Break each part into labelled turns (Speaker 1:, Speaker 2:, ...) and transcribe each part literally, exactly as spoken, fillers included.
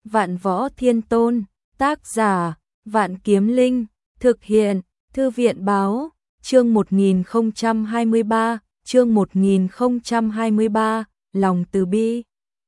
Speaker 1: Vạn Võ Thiên Tôn, tác giả, Vạn Kiếm Linh, thực hiện, Thư viện báo, chương một nghìn không trăm hai mươi ba, chương một nghìn không trăm hai mươi ba, lòng từ bi.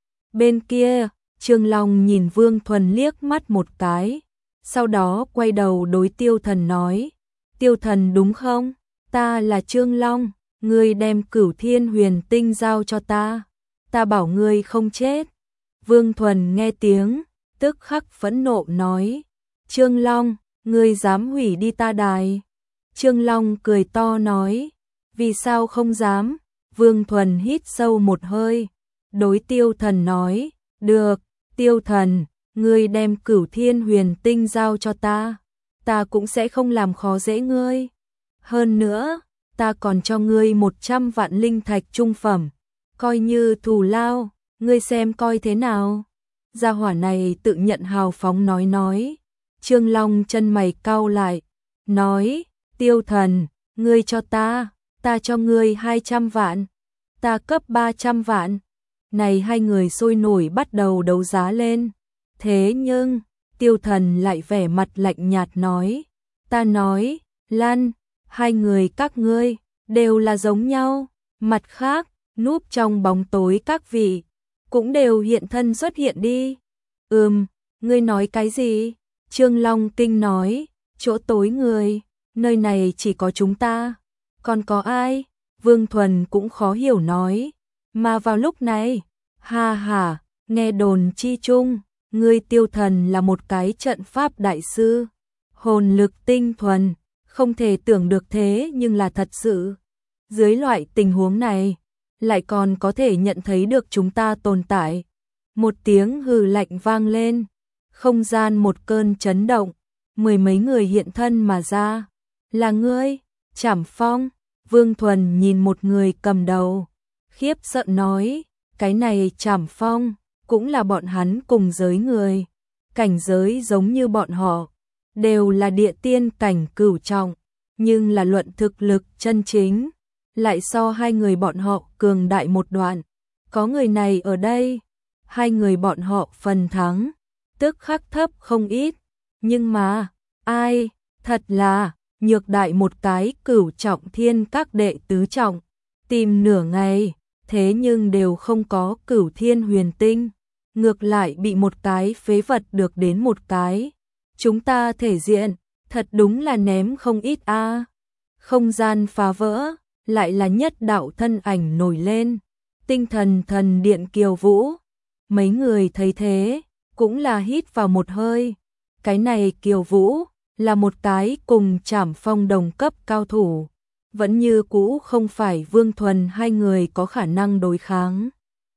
Speaker 1: Bên kia, Trương Long nhìn Vương Thuần liếc mắt một cái, sau đó quay đầu đối Tiêu Thần nói, Tiêu Thần đúng không? Ta là Trương Long, ngươi đem Cửu Thiên Huyền Tinh giao cho ta, ta bảo ngươi không chết. Vương Thuần nghe tiếng, tức khắc phẫn nộ nói, Trương Long, ngươi dám hủy đi ta đài. Trương Long cười to nói, vì sao không dám? Vương Thuần hít sâu một hơi, đối Tiêu Thần nói, được, Tiêu Thần, ngươi đem Cửu Thiên Huyền Tinh giao cho ta, ta cũng sẽ không làm khó dễ ngươi. Hơn nữa, ta còn cho ngươi một trăm vạn linh thạch trung phẩm, coi như thù lao, ngươi xem coi thế nào. Gia hỏa này tự nhận hào phóng nói nói. Trương Long chân mày cau lại, nói, Tiêu Thần, ngươi cho ta, ta cho ngươi hai trăm vạn, ta cấp ba trăm vạn. Này hai người sôi nổi bắt đầu đấu giá lên. Thế nhưng, Tiêu Thần lại vẻ mặt lạnh nhạt nói, ta nói, Lan, hai người các ngươi đều là giống nhau. Mặt khác, núp trong bóng tối các vị cũng đều hiện thân xuất hiện đi. Ừm, ngươi nói cái gì? Trương Long kinh nói, chỗ tối người, nơi này chỉ có chúng ta, còn có ai? Vương Thuần cũng khó hiểu nói, mà vào lúc này, ha ha, nghe đồn chi chung, ngươi Tiêu Thần là một cái trận pháp đại sư, hồn lực tinh thuần, không thể tưởng được thế nhưng là thật sự. Dưới loại tình huống này, lại còn có thể nhận thấy được chúng ta tồn tại. Một tiếng hừ lạnh vang lên, không gian một cơn chấn động, mười mấy người hiện thân mà ra. Là ngươi, Trảm Phong. Vương Thuần nhìn một người cầm đầu, khiếp sợ nói, cái này Trảm Phong, cũng là bọn hắn cùng giới người. Cảnh giới giống như bọn họ, đều là địa tiên cảnh cửu trọng, nhưng là luận thực lực chân chính, lại so hai người bọn họ cường đại một đoạn. Có người này ở đây, hai người bọn họ phần thắng, tức khắc thấp không ít. Nhưng mà, ai, thật là, nhược đại một cái cửu trọng thiên các đệ tứ trọng, tìm nửa ngày, thế nhưng đều không có Cửu Thiên Huyền Tinh, ngược lại bị một cái phế vật được đến một cái. Chúng ta thể diện, thật đúng là ném không ít a. À. Không gian phá vỡ, lại là nhất đạo thân ảnh nổi lên, Tinh Thần Thần Điện Kiều Vũ. Mấy người thấy thế, cũng là hít vào một hơi. Cái này Kiều Vũ là một cái cùng Trảm Phong đồng cấp cao thủ, vẫn như cũ không phải Vương Thuần hai người có khả năng đối kháng.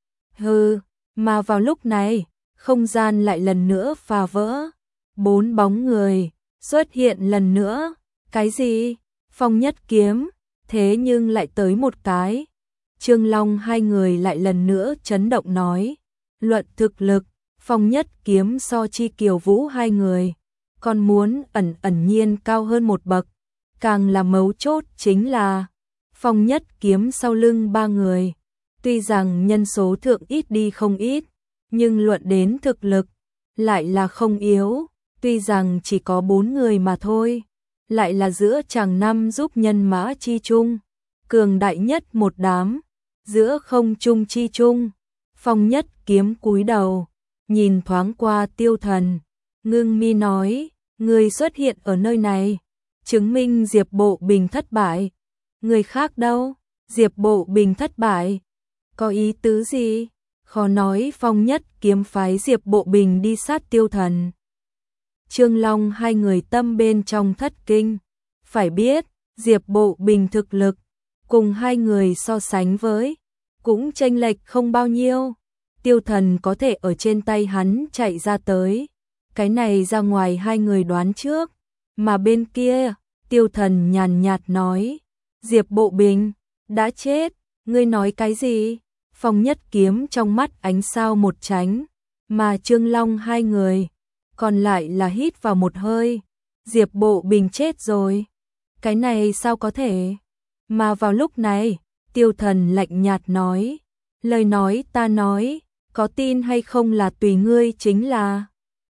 Speaker 1: Hừ, mà vào lúc này, không gian lại lần nữa phá vỡ, bốn bóng người xuất hiện lần nữa. Cái gì? Phong Nhất Kiếm, thế nhưng lại tới một cái. Trương Long hai người lại lần nữa chấn động nói, luận thực lực, Phong Nhất Kiếm so chi Kiều Vũ hai người, còn muốn ẩn ẩn nhiên cao hơn một bậc. Càng là mấu chốt chính là, Phong Nhất Kiếm sau lưng ba người, tuy rằng nhân số thượng ít đi không ít, nhưng luận đến thực lực, lại là không yếu. Tuy rằng chỉ có bốn người mà thôi, lại là giữa chàng năm giúp nhân mã chi chung, cường đại nhất một đám, giữa không trung chi chung. Phong Nhất Kiếm cúi đầu, nhìn thoáng qua Tiêu Thần, ngưng mi nói, người xuất hiện ở nơi này, chứng minh Diệp Bộ Bình thất bại. Người khác đâu? Diệp Bộ Bình thất bại? Có ý tứ gì? Khó nói. Phong Nhất Kiếm phái Diệp Bộ Bình đi sát Tiêu Thần. Trương Long hai người tâm bên trong thất kinh. Phải biết, Diệp Bộ Bình thực lực, cùng hai người so sánh với, cũng chênh lệch không bao nhiêu. Tiêu Thần có thể ở trên tay hắn chạy ra tới, cái này ra ngoài hai người đoán trước. Mà bên kia, Tiêu Thần nhàn nhạt nói, Diệp Bộ Bình đã chết. Ngươi nói cái gì? Phong Nhất Kiếm trong mắt ánh sao một tránh, mà Trương Long hai người còn lại là hít vào một hơi. Diệp Bộ Bình chết rồi? Cái này sao có thể? Mà vào lúc này, Tiêu Thần lạnh nhạt nói, lời nói ta nói, có tin hay không là tùy ngươi chính là.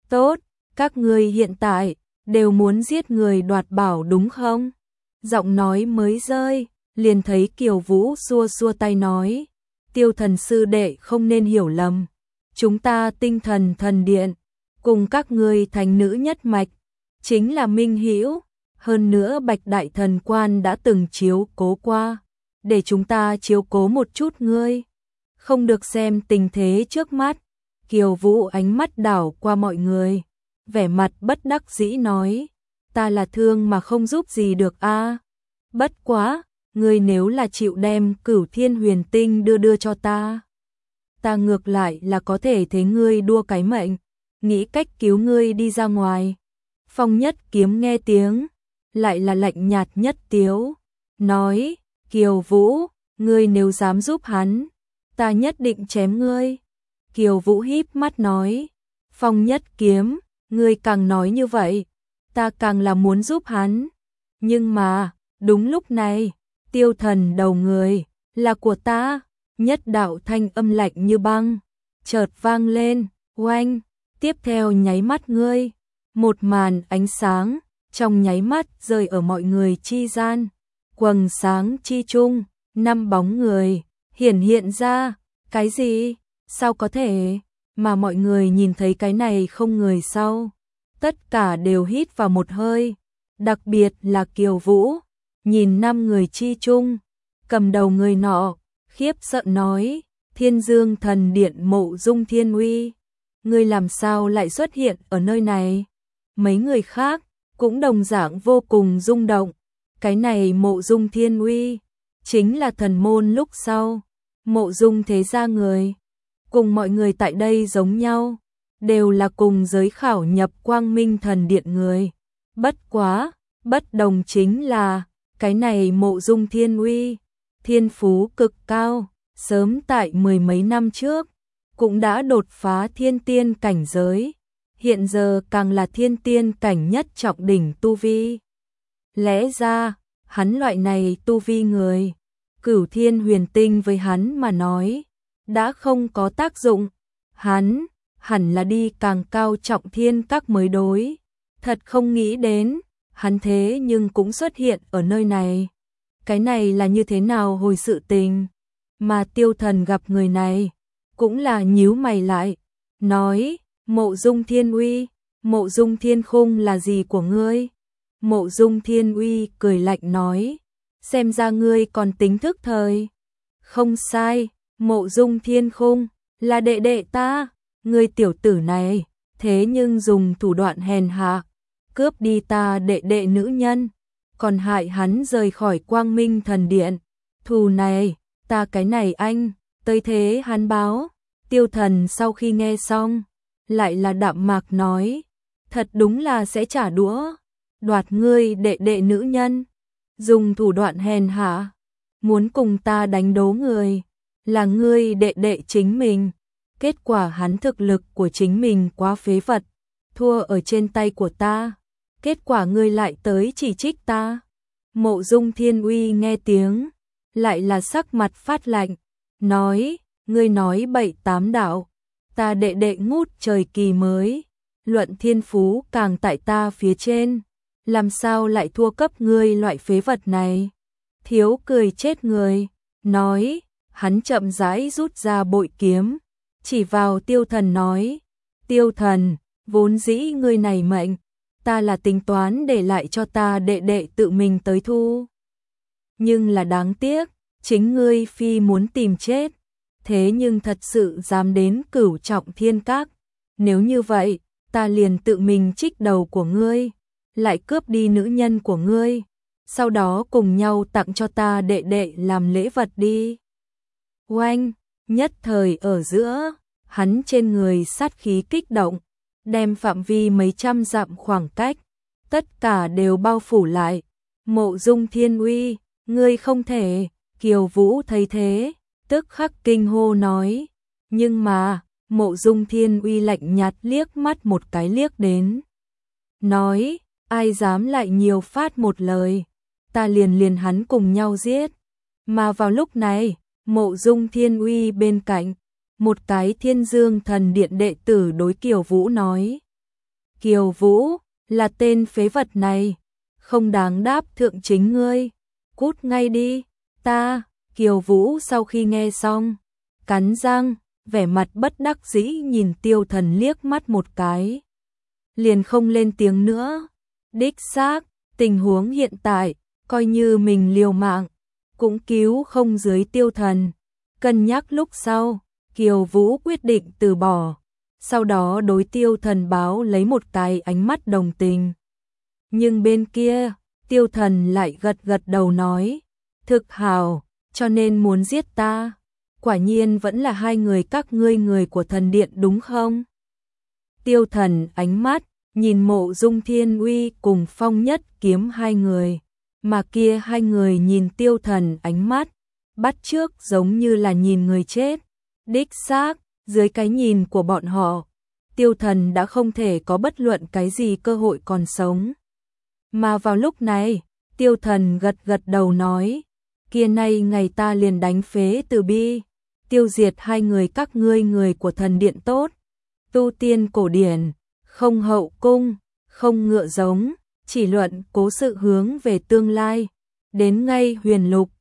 Speaker 1: Tốt, các ngươi hiện tại đều muốn giết người đoạt bảo đúng không? Giọng nói mới rơi, liền thấy Kiều Vũ xua xua tay nói, Tiêu Thần sư đệ không nên hiểu lầm, chúng ta Tinh Thần Thần Điện cùng các ngươi thành nữ nhất mạch, chính là minh hữu, hơn nữa Bạch Đại Thần Quan đã từng chiếu cố qua, để chúng ta chiếu cố một chút ngươi, không được xem tình thế trước mắt. Kiều Vũ ánh mắt đảo qua mọi người, vẻ mặt bất đắc dĩ nói, ta là thương mà không giúp gì được a. Bất quá, ngươi nếu là chịu đem Cửu Thiên Huyền Tinh đưa đưa cho ta, ta ngược lại là có thể thấy ngươi đua cái mệnh, nghĩ cách cứu ngươi đi ra ngoài. Phong Nhất Kiếm nghe tiếng, lại là lạnh nhạt nhất tiếu, nói, Kiều Vũ, ngươi nếu dám giúp hắn, ta nhất định chém ngươi. Kiều Vũ híp mắt nói, Phong Nhất Kiếm, ngươi càng nói như vậy, ta càng là muốn giúp hắn. Nhưng mà, đúng lúc này, Tiêu Thần đầu người, là của ta, nhất đạo thanh âm lạnh như băng, chợt vang lên, oanh, tiếp theo nháy mắt ngươi, một màn ánh sáng, trong nháy mắt rơi ở mọi người chi gian, quầng sáng chi chung, năm bóng người, hiển hiện ra, cái gì? Sao có thể, mà mọi người nhìn thấy cái này không người sau, tất cả đều hít vào một hơi, đặc biệt là Kiều Vũ, nhìn năm người chi chung, cầm đầu người nọ, khiếp sợ nói, Thiên Dương Thần Điện Mộ Dung Thiên Uy, ngươi làm sao lại xuất hiện ở nơi này? Mấy người khác cũng đồng dạng vô cùng rung động, cái này Mộ Dung Thiên Uy, chính là thần môn lúc sau, Mộ Dung thế gia người. Cùng mọi người tại đây giống nhau, đều là cùng giới khảo nhập Quang Minh Thần Điện người. Bất quá, bất đồng chính là, cái này Mộ Dung Thiên Uy, thiên phú cực cao, sớm tại mười mấy năm trước, cũng đã đột phá thiên tiên cảnh giới, hiện giờ càng là thiên tiên cảnh nhất trọng đỉnh tu vi. Lẽ ra, hắn loại này tu vi người, Cửu Thiên Huyền Tinh với hắn mà nói, đã không có tác dụng, hắn hẳn là đi càng cao trọng thiên các mới đối. Thật không nghĩ đến, hắn thế nhưng cũng xuất hiện ở nơi này. Cái này là như thế nào hồi sự tình? Mà Tiêu Thần gặp người này, cũng là nhíu mày lại, nói, Mộ Dung Thiên Uy, Mộ Dung Thiên Khung là gì của ngươi? Mộ Dung Thiên Uy cười lạnh nói, xem ra ngươi còn tính thức thời. Không sai, Mộ Dung Thiên Khung là đệ đệ ta, ngươi tiểu tử này, thế nhưng dùng thủ đoạn hèn hạ, cướp đi ta đệ đệ nữ nhân, còn hại hắn rời khỏi Quang Minh Thần Điện. Thù này, ta cái này anh, tới thế hắn báo. Tiêu Thần sau khi nghe xong, lại là đạm mạc nói, thật đúng là sẽ trả đũa, đoạt ngươi đệ đệ nữ nhân, dùng thủ đoạn hèn hạ, muốn cùng ta đánh đố người, là ngươi đệ đệ chính mình. Kết quả hắn thực lực của chính mình quá phế vật, thua ở trên tay của ta, kết quả ngươi lại tới chỉ trích ta. Mộ Dung Thiên Uy nghe tiếng, lại là sắc mặt phát lạnh, nói, ngươi nói bậy tám đạo, ta đệ đệ ngút trời kỳ mới, luận thiên phú càng tại ta phía trên, làm sao lại thua cấp ngươi loại phế vật này. Thiếu cười chết người, nói, hắn chậm rãi rút ra bội kiếm, chỉ vào Tiêu Thần nói, Tiêu Thần, vốn dĩ ngươi này mệnh, ta là tính toán để lại cho ta đệ đệ tự mình tới thu. Nhưng là đáng tiếc, chính ngươi phi muốn tìm chết, thế nhưng thật sự dám đến Cửu Trọng Thiên Các. Nếu như vậy, ta liền tự mình trích đầu của ngươi, lại cướp đi nữ nhân của ngươi, sau đó cùng nhau tặng cho ta đệ đệ làm lễ vật đi. Oanh, nhất thời ở giữa, hắn trên người sát khí kích động, đem phạm vi mấy trăm dặm khoảng cách, tất cả đều bao phủ lại. Mộ Dung Thiên Uy, ngươi không thể. Kiều Vũ thấy thế, tức khắc kinh hô nói, nhưng mà, Mộ Dung Thiên Uy lạnh nhạt liếc mắt một cái liếc đến, nói, ai dám lại nhiều phát một lời, ta liền liền hắn cùng nhau giết. Mà vào lúc này, Mộ Dung Thiên Uy bên cạnh, một cái Thiên Dương Thần Điện đệ tử đối Kiều Vũ nói, Kiều Vũ, là tên phế vật này, không đáng đáp thượng chính ngươi, cút ngay đi, ta, Kiều Vũ sau khi nghe xong, cắn răng, vẻ mặt bất đắc dĩ nhìn Tiêu Thần liếc mắt một cái. Liền không lên tiếng nữa, đích xác, tình huống hiện tại, coi như mình liều mạng, cũng cứu không dưới Tiêu Thần. Cân nhắc lúc sau, Kiều Vũ quyết định từ bỏ, sau đó đối Tiêu Thần báo lấy một cái ánh mắt đồng tình. Nhưng bên kia, Tiêu Thần lại gật gật đầu nói, thực hào, cho nên muốn giết ta, quả nhiên vẫn là hai người các ngươi người của thần điện đúng không? Tiêu Thần ánh mắt, nhìn Mộ Dung Thiên Uy cùng Phong Nhất Kiếm hai người, mà kia hai người nhìn Tiêu Thần ánh mắt, bắt chước giống như là nhìn người chết. Đích xác, dưới cái nhìn của bọn họ, Tiêu Thần đã không thể có bất luận cái gì cơ hội còn sống. Mà vào lúc này, Tiêu Thần gật gật đầu nói, kia nay ngày ta liền đánh phế Từ Bi, tiêu diệt hai người các ngươi người của thần điện tốt, tu tiên cổ điển, không hậu cung, không ngựa giống, chỉ luận cố sự hướng về tương lai, đến ngay huyền lục,